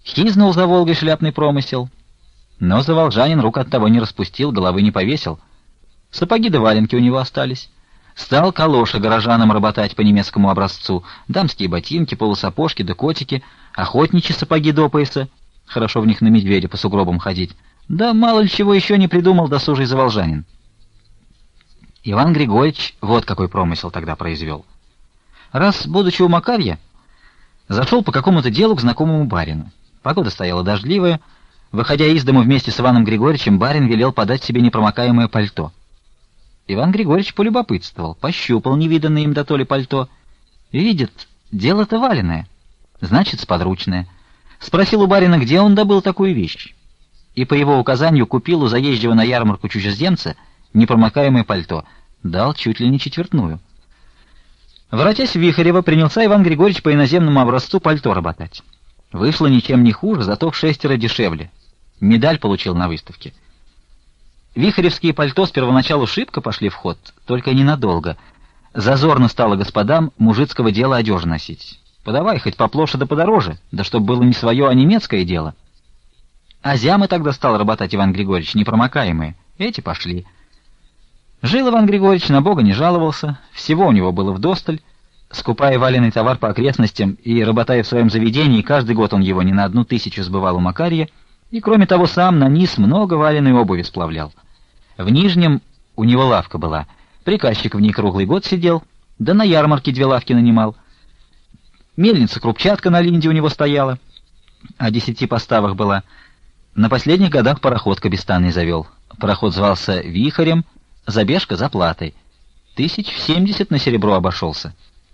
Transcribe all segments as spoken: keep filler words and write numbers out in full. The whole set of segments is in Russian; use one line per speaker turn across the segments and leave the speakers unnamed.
Хизнул за Волгой шляпный промысел, но заволжанин рук от того не распустил, головы не повесил. Сапоги да валенки у него остались. Стал калоши горожанам работать по немецкому образцу. Дамские ботинки, полусапожки да котики, охотничьи сапоги до пояса. Хорошо в них на медведя по сугробам ходить. Да мало ли чего еще не придумал досужий заволжанин. Иван Григорьевич вот какой промысел тогда произвел. Раз, будучи у Макарья, зашел по какому-то делу к знакомому барину. Погода стояла дождливая. Выходя из дому вместе с Иваном Григорьевичем, барин велел подать себе непромокаемое пальто. Иван Григорьевич полюбопытствовал, пощупал невиданное им дотоле пальто. Видит, дело-то валеное, значит, сподручное. Спросил у барина, где он добыл такую вещь. И по его указанию купил у заезжего на ярмарку чужеземца непромокаемое пальто. Дал чуть ли не четвертную. Воротясь в Вихарево, принялся Иван Григорьевич по иноземному образцу пальто работать. Вышло ничем не хуже, зато в шестеро дешевле. Медаль получил на выставке. Вихаревские пальто с первоначалу шибко пошли в ход, только ненадолго. Зазорно стало господам мужицкого дела одежу носить. Подавай хоть поплоше да подороже, да чтоб было не свое, а немецкое дело. А зямы тогда стал работать Иван Григорьевич, непромокаемые. Эти пошли. Жил Иван Григорьевич, на Бога не жаловался, всего у него было вдосталь. Скупая валеный товар по окрестностям и работая в своем заведении, каждый год он его не на одну тысячу сбывал у Макарья, и, кроме того, сам на низ много валеной обуви сплавлял. В Нижнем у него лавка была, приказчик в ней круглый год сидел, да на ярмарке две лавки нанимал. Мельница-крупчатка на линде у него стояла, о десяти поставах была. На последних годах пароход кабестанный завел. Пароход звался Вихарем, забежка за платой. Тысяч в семьдесят на серебро обошелся.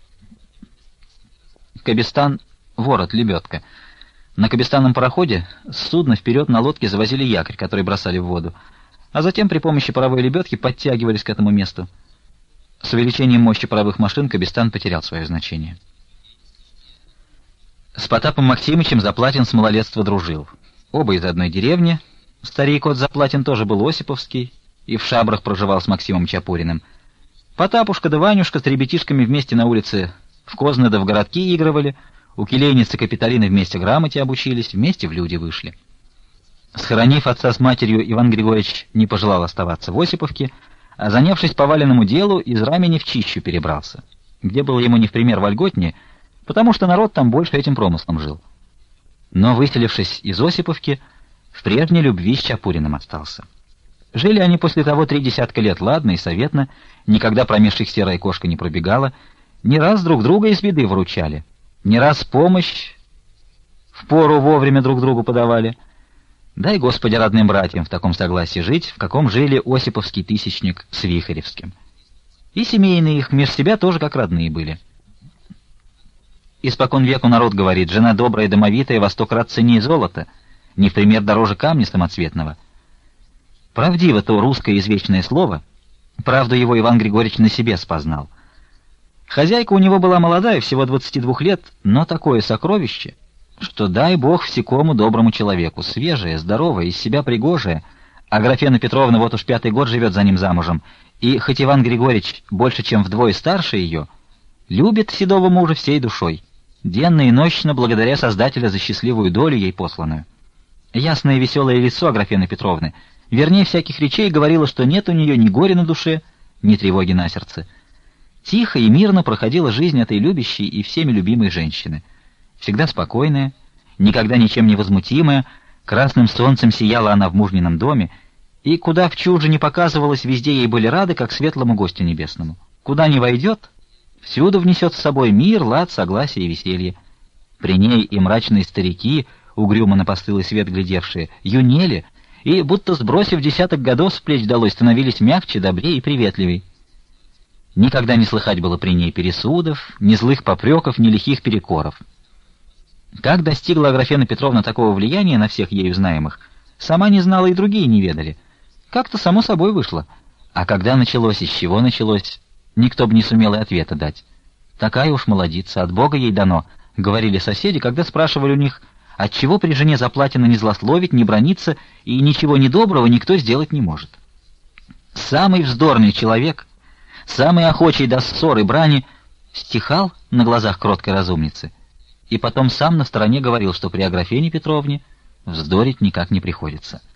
Кабестан — ворот, лебедка. На кабестанном пароходе с судна вперед на лодке завозили якорь, который бросали в воду, а затем при помощи паровой лебедки подтягивались к этому месту. С увеличением мощи паровых машин кабестан потерял свое значение. С Потапом Максимычем Заплатин с малолетства дружил. Оба из одной деревни. Старик от Заплатин тоже был осиповский и в Шабрах проживал с Максимом Чапуриным. Потапушка да Ванюшка с ребятишками вместе на улице в Козны да в городки игрывали, у келейницы Капитолины вместе грамоте обучились, вместе в люди вышли. Схоронив отца с матерью, Иван Григорьевич не пожелал оставаться в Осиповке, а, занявшись поваленному делу, из Рамени в Чищу перебрался, где было ему не в пример вольготнее, потому что народ там больше этим промыслом жил. Но, выселившись из Осиповки, в прежней любви с Чапуриным остался. Жили они после того три десятка лет ладно и советно, никогда промеж их серая кошка не пробегала, не раз друг друга из беды выручали, не раз помощь в пору вовремя друг другу подавали. Дай, Господи, родным братьям в таком согласии жить, в каком жили осиповский тысячник с Вихаревским. И семейные их меж себя тоже как родные были. Испокон веку народ говорит, жена добрая и домовитая во сто крат ценнее золота, не в пример дороже камня самоцветного. Правдиво то русское извечное слово, правду его Иван Григорьевич на себе спознал. Хозяйка у него была молодая, всего двадцати двух лет, но такое сокровище, что дай Бог всякому доброму человеку, свежая, здоровая, из себя пригожая, а Аграфена Петровна вот уж пятый год живет за ним замужем, и хоть Иван Григорьевич больше, чем вдвое старше ее, любит седого мужа всей душой, денно и нощно благодаря Создателя за счастливую долю ей посланную. Ясное и веселое лицо Аграфены Петровны, вернее всяких речей, говорило, что нет у нее ни горя на душе, ни тревоги на сердце. Тихо и мирно проходила жизнь этой любящей и всеми любимой женщины. Всегда спокойная, никогда ничем не возмутимая, красным солнцем сияла она в мужнином доме, и куда в чуже не показывалась, везде ей были рады, как светлому гостю небесному. Куда ни войдет, всюду внесет с собой мир, лад, согласие и веселье. При ней и мрачные старики, угрюмо на постылый свет глядевшие, юнели, и, будто сбросив десяток годов с плеч долой, становились мягче, добрее и приветливей. Никогда не слыхать было при ней пересудов, ни злых попреков, ни лихих перекоров. Как достигла Аграфена Петровна такого влияния на всех ею знаемых, сама не знала и другие не ведали. Как-то само собой вышло. А когда началось и с чего началось, никто бы не сумел и ответа дать. Такая уж молодица, от Бога ей дано, — говорили соседи, когда спрашивали у них, отчего при жене Заплатина не злословить, не браниться, и ничего недоброго никто сделать не может. Самый вздорный человек, самый охочий до ссор и брани, стихал на глазах кроткой разумницы, и потом сам на стороне говорил, что при Аграфене Петровне вздорить никак не приходится.